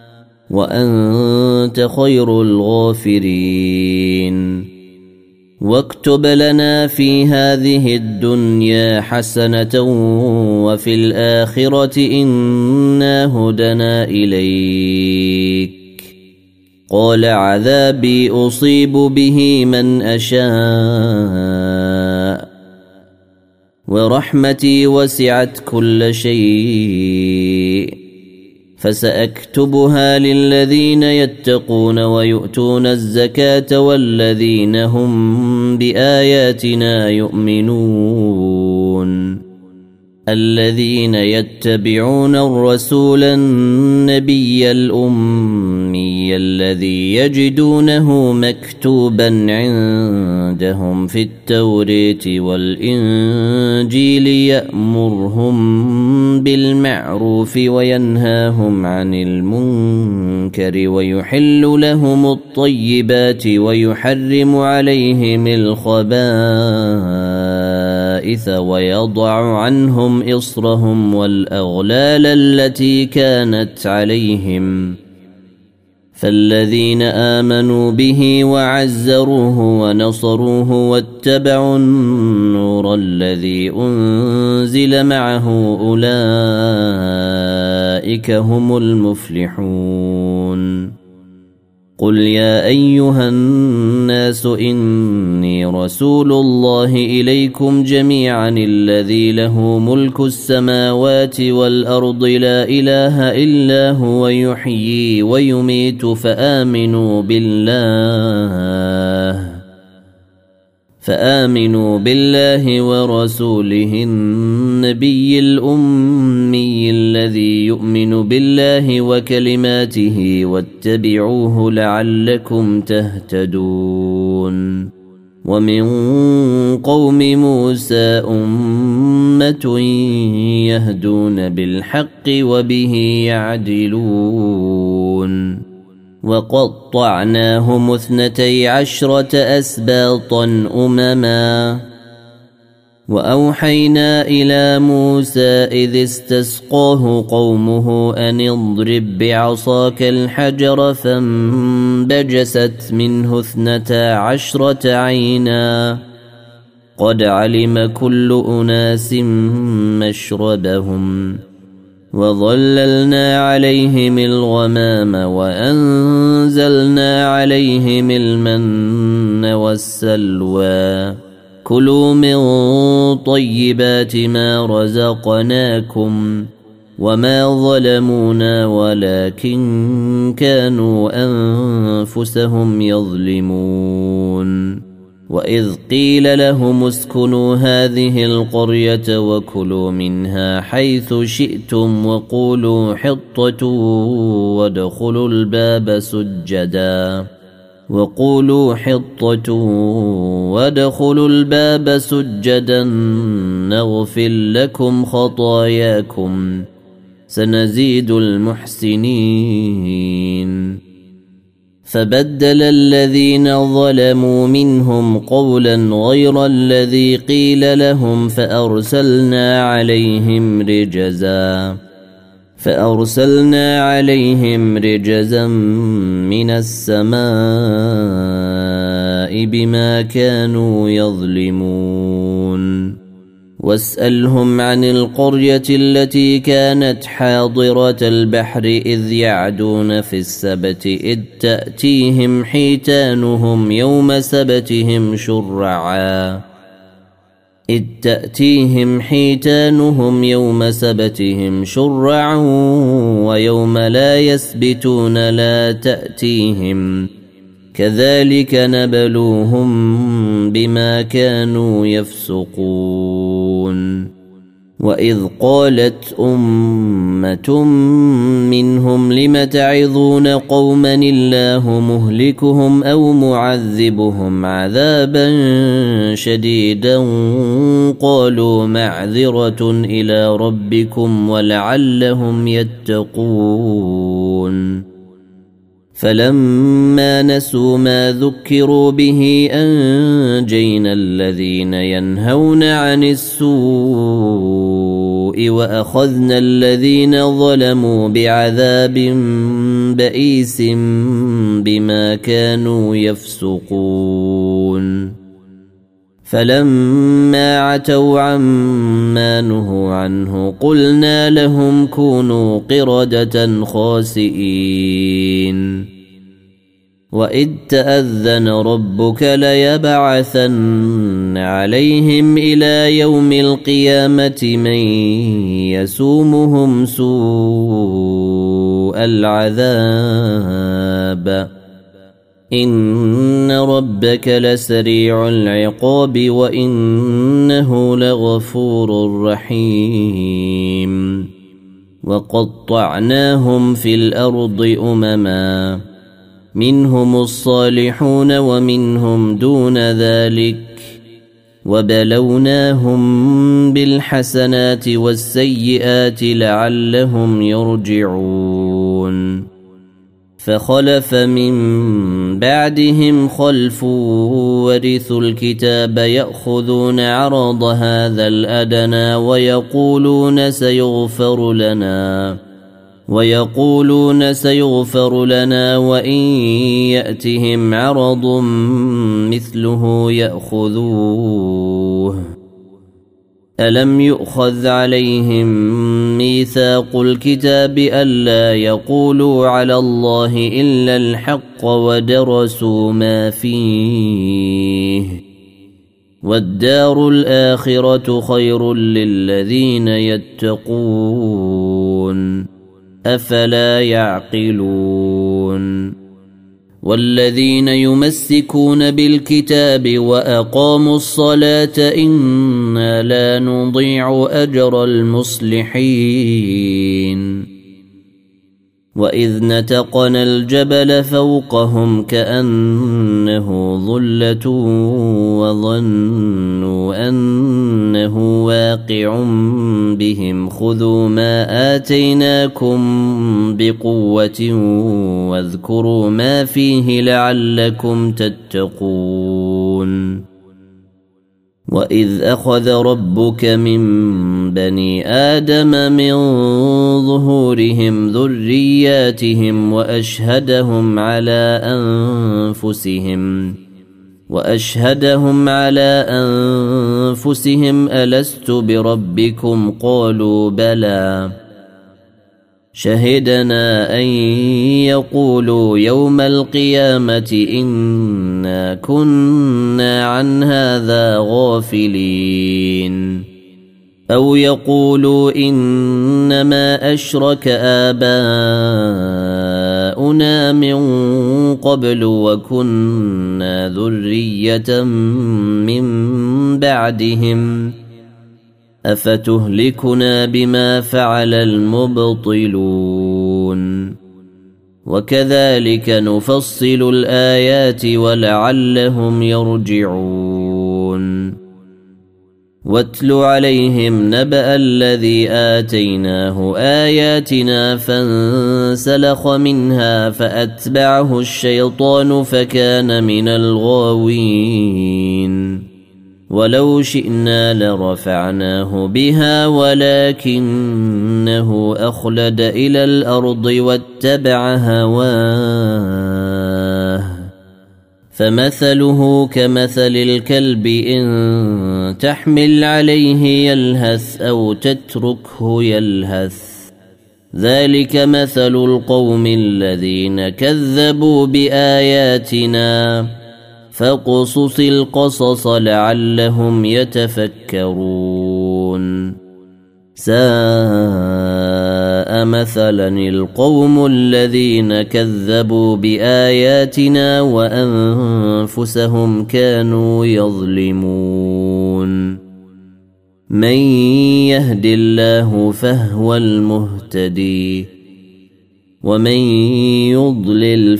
A: وأنت خير الغافرين واكتب لنا في هذه الدنيا حسنة وفي الآخرة إنا هدنا إليك قال عذابي أصيب به من أشاء ورحمتي وسعت كل شيء فسأكتبها للذين يتقون ويؤتون الزكاة والذين هم بآياتنا يؤمنون الذين يتبعون الرسول النبي الأمي الذي يجدونه مكتوبا عندهم في التوراة والإنجيل يأمرهم بالمعروف وينهاهم عن المنكر ويحل لهم الطيبات ويحرم عليهم الخبائث ويضع عنهم إصرهم والأغلال التي كانت عليهم فالذين آمنوا به وعزروه ونصروه واتبعوا النور الذي أنزل معه أولئك هم المفلحون قل يا أيها الناس إني رسول الله إليكم جميعا الذي له ملك السماوات والأرض لا إله إلا هو يحيي ويميت فآمنوا بالله فآمنوا بالله ورسوله النبي الأمي الذي يؤمن بالله وكلماته واتبعوه لعلكم تهتدون ومن قوم موسى أمة يهدون بالحق وبه يعدلون وقطعناهم اثنتي عشرة أسباطا أمما وأوحينا إلى موسى إذ استسقاه قومه أن اضرب بعصاك الحجر فانبجست منه اثنتا عشرة عينا قد علم كل أناس مشربهم وظللنا عليهم الغمام وأنزلنا عليهم المن والسلوى كلوا من طيبات ما رزقناكم وما ظلمونا ولكن كانوا أنفسهم يظلمون وإذ قيل لهم اسكنوا هذه القرية وكلوا منها حيث شئتم وقولوا حطة وادخلوا الباب سجدا وقولوا حطة وادخلوا الباب سجدا نغفر لكم خطاياكم سنزيد المحسنين فبدل الذين ظلموا منهم قولا غير الذي قيل لهم فأرسلنا عليهم رجزا فأرسلنا عليهم رجزا من السماء بما كانوا يظلمون واسألهم عن القرية التي كانت حاضرة البحر إذ يعدون في السبت إذ تأتيهم حيتانهم يوم سبتهم شرعا إذ تأتيهم حيتانهم يوم سبتهم شرعا ويوم لا يسبتون لا تأتيهم كذلك نبلوهم بما كانوا يفسقون وإذ قالت أمة منهم لم تعظون قوما الله مهلكهم أو معذبهم عذابا شديدا قالوا معذرة إلى ربكم ولعلهم يتقون فلما نسوا ما ذكروا به أنجينا الذين ينهون عن السوء وأخذنا الذين ظلموا بعذاب بئيس بما كانوا يفسقون فلما عتوا عما نهوا عنه قلنا لهم كونوا قردة خاسئين وإذ تأذن ربك ليبعثن عليهم إلى يوم القيامة من يسومهم سوء العذاب إن ربك لسريع العقاب وإنه لغفور رحيم وقطعناهم في الأرض أمما منهم الصالحون ومنهم دون ذلك وبلوناهم بالحسنات والسيئات لعلهم يرجعون فخلف من بعدهم خلف ورثوا الكتاب يأخذون عرض هذا الأدنى ويقولون سيغفر لنا ويقولون سيغفر لنا وإن يأتهم عرض مثله يأخذوه ألم يؤخذ عليهم ميثاق الكتاب ألا يقولوا على الله إلا الحق ودرسوا ما فيه والدار الآخرة خير للذين يتقون أفلا يعقلون والذين يمسكون بالكتاب وأقاموا الصلاة إنا لا نضيع أجر المصلحين وإذ نتقنا الجبل فوقهم كأنه ظلة وظنوا أنه واقع بهم خذوا ما آتيناكم بقوة واذكروا ما فيه لعلكم تتقون وإذ أخذ ربك من بني آدم من ظهورهم ذرياتهم وأشهدهم على أنفسهم وأشهدهم على أنفسهم ألست بربكم قالوا بلى شهدنا أن يقولوا يوم القيامة إنا كنا عن هذا غافلين أو يقولوا إنما أشرك آباؤنا من قبل وكنا ذرية من بعدهم أفتهلكنا بما فعل المبطلون وكذلك نفصل الآيات ولعلهم يرجعون واتل عليهم نبأ الذي آتيناه آياتنا فانسلخ منها فأتبعه الشيطان فكان من الغاوين ولو شئنا لرفعناه بها ولكنه أخلد إلى الأرض واتبع هواه فمثله كمثل الكلب إن تحمل عليه يلهث أو تتركه يلهث ذلك مثل القوم الذين كذبوا بآياتنا فاقصص القصص لعلهم يتفكرون ساء ساء مثلا القوم الذين كذبوا بآياتنا وأنفسهم كانوا يظلمون من يهد الله فهو المهتدي ومن يضلل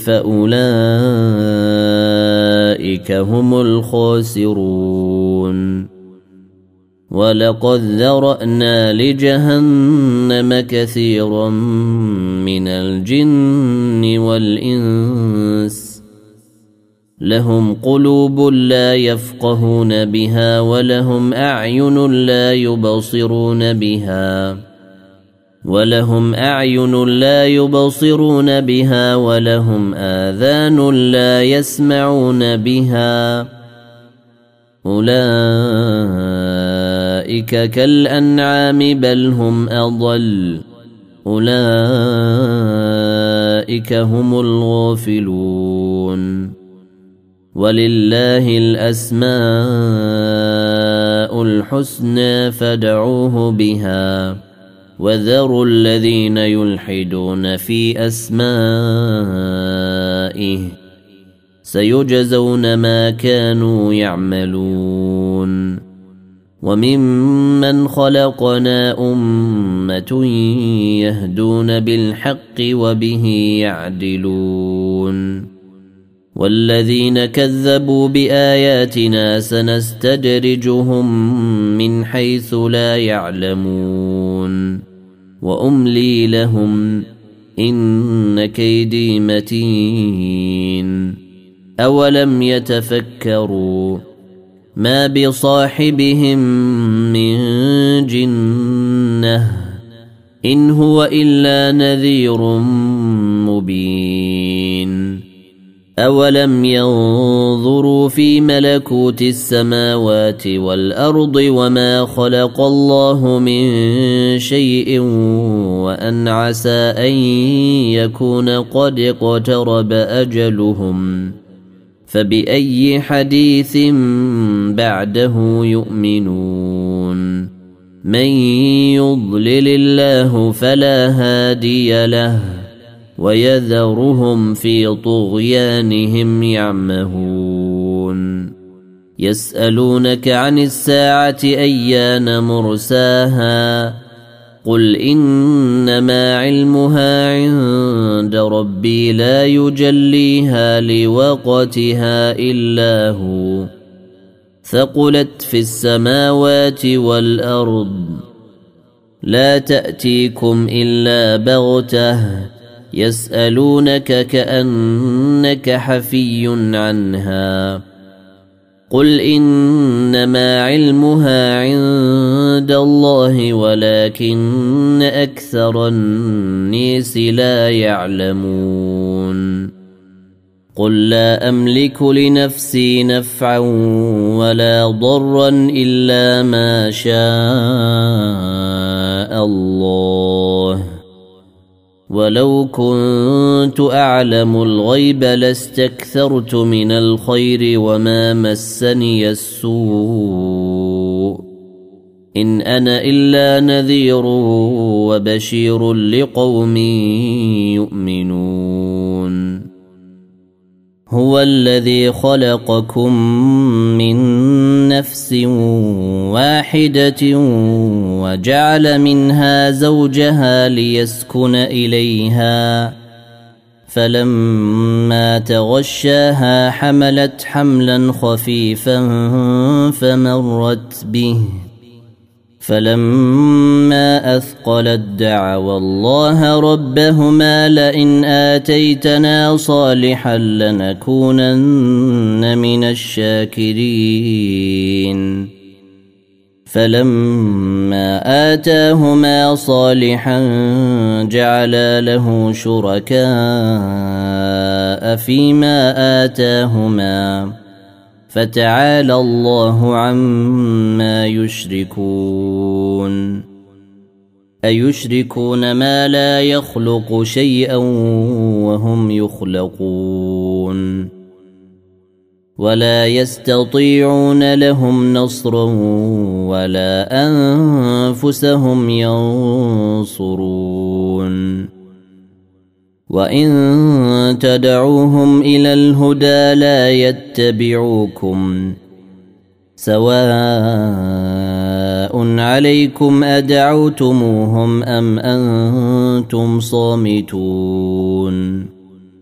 A: فأولئك هم الخاسرون ولقد ذرأنا لجهنم كثيرا من الجن والإنس لهم قلوب لا يفقهون بها ولهم أعين لا يبصرون بها ولهم أعين لا يبصرون بها ولهم آذان لا يسمعون بها أولئك كالأنعام بل هم أضل أولئك هم الغافلون ولله الأسماء الحسنى فادعوه بها وذروا الذين يلحدون في أسمائه سيجزون ما كانوا يعملون وممن خلقنا أمة يهدون بالحق وبه يعدلون والذين كذبوا بآياتنا سنستدرجهم من حيث لا يعلمون وأملي لهم إن كيدي متين أولم يتفكروا ما بصاحبهم من جنة إن هو إلا نذير مبين أولم ينظروا في ملكوت السماوات والأرض وما خلق الله من شيء وأن عسى أن يكون قد اقترب أجلهم فبأي حديث بعده يؤمنون من يضلل الله فلا هادي له ويذرهم في طغيانهم يعمهون يسألونك عن الساعة أيان مرساها قل إنما علمها عند ربي لا يجليها لوقتها إلا هو ثقلت في السماوات والأرض لا تأتيكم إلا بغتة يسألونك كأنك حفي عنها قل إنما علمها عند الله ولكن أكثر الناس لا يعلمون قل لا أملك لنفسي نفعا ولا ضرا إلا ما شاء الله ولو كنت أعلم الغيب لاستكثرت من الخير وما مسني السوء إن أنا إلا نذير وبشير لقوم يؤمنون هو الذي خلقكم من نفس واحدة وجعل منها زوجها ليسكن إليها فلما تغشاها حملت حملا خفيفا فمرت به فلما أثقلت دعوا الله ربهما لئن آتيتنا صالحا لنكونن من الشاكرين فلما آتاهما صالحا جعلا له شركاء فيما آتاهما فتعالى الله عما يشركون أيشركون ما لا يخلق شيئا وهم يخلقون ولا يستطيعون لهم نصرا ولا أنفسهم ينصرون وإن تدعوهم إلى الهدى لا يتبعوكم سواء عليكم أدعوتموهم أم أنتم صامتون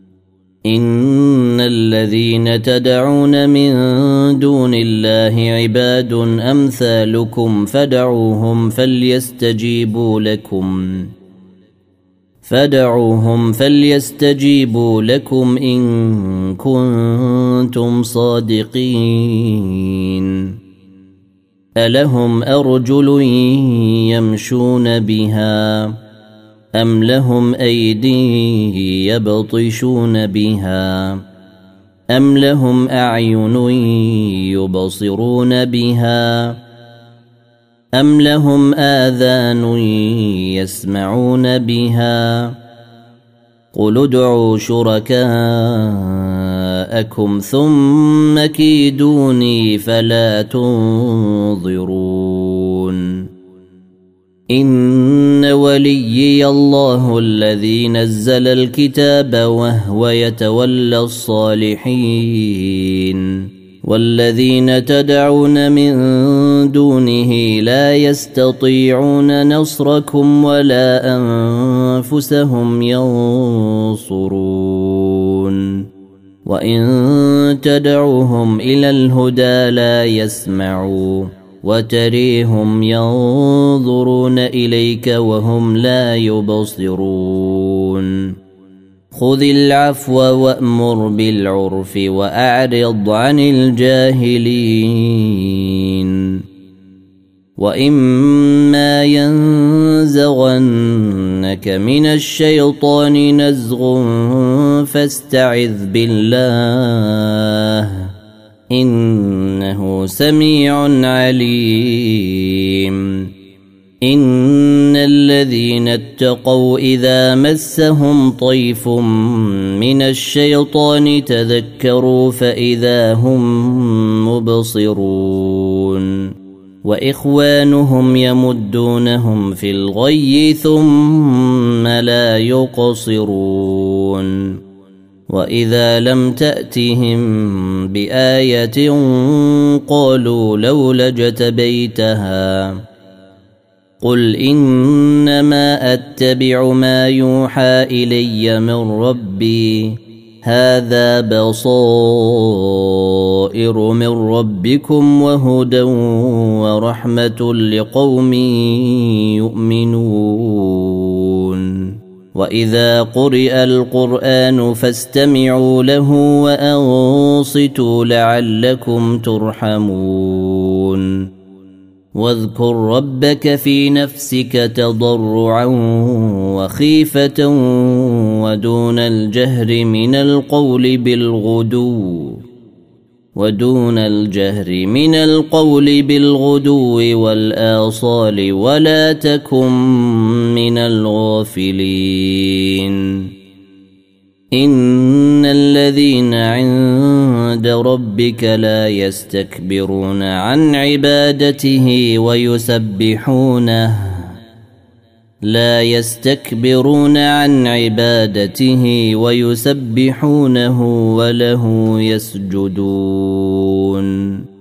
A: إن الذين تدعون من دون الله عباد أمثالكم فدعوهم فليستجيبوا لكم فدعوهم فليستجيبوا لكم إن كنتم صادقين ألهم أرجل يمشون بها أم لهم أيدي يبطشون بها أم لهم أعين يبصرون بها أم لهم آذان يسمعون بها قل ادعوا شركاءكم ثم كيدوني فلا تنظرون إن وليي الله الذي نزل الكتاب وهو يتولى الصالحين والذين تدعون من دونه لا يستطيعون نصركم ولا أنفسهم ينصرون وإن تدعوهم إلى الهدى لا يسمعوا وتريهم ينظرون إليك وهم لا يبصرون خذ العفو وأمر بالعرف وأعرض عن الجاهلين وإما ينزغنك من الشيطان نزغ فاستعذ بالله إنه سميع عليم إن الذين اتقوا إذا مسهم طيف من الشيطان تذكروا فإذا هم مبصرون وإخوانهم يمدونهم في الغي ثم لا يقصرون وإذا لم تأتهم بآية قالوا لولا اجتبيتها قل إنما أتبع ما يوحى إلي من ربي هذا بصائر من ربكم وهدى ورحمة لقوم يؤمنون وإذا قرئ القرآن فاستمعوا له وأنصتوا لعلكم ترحمون واذكر ربك في نفسك تضرعا وخيفة ودون الجهر من القول بالغدو ودون الجهر من القول بالغدو والآصال ولا تكن من الغافلين إن الذين عند ربك لا يستكبرون عن عبادته ويسبحونه لا يستكبرون عن عبادته ويسبحونه وله يسجدون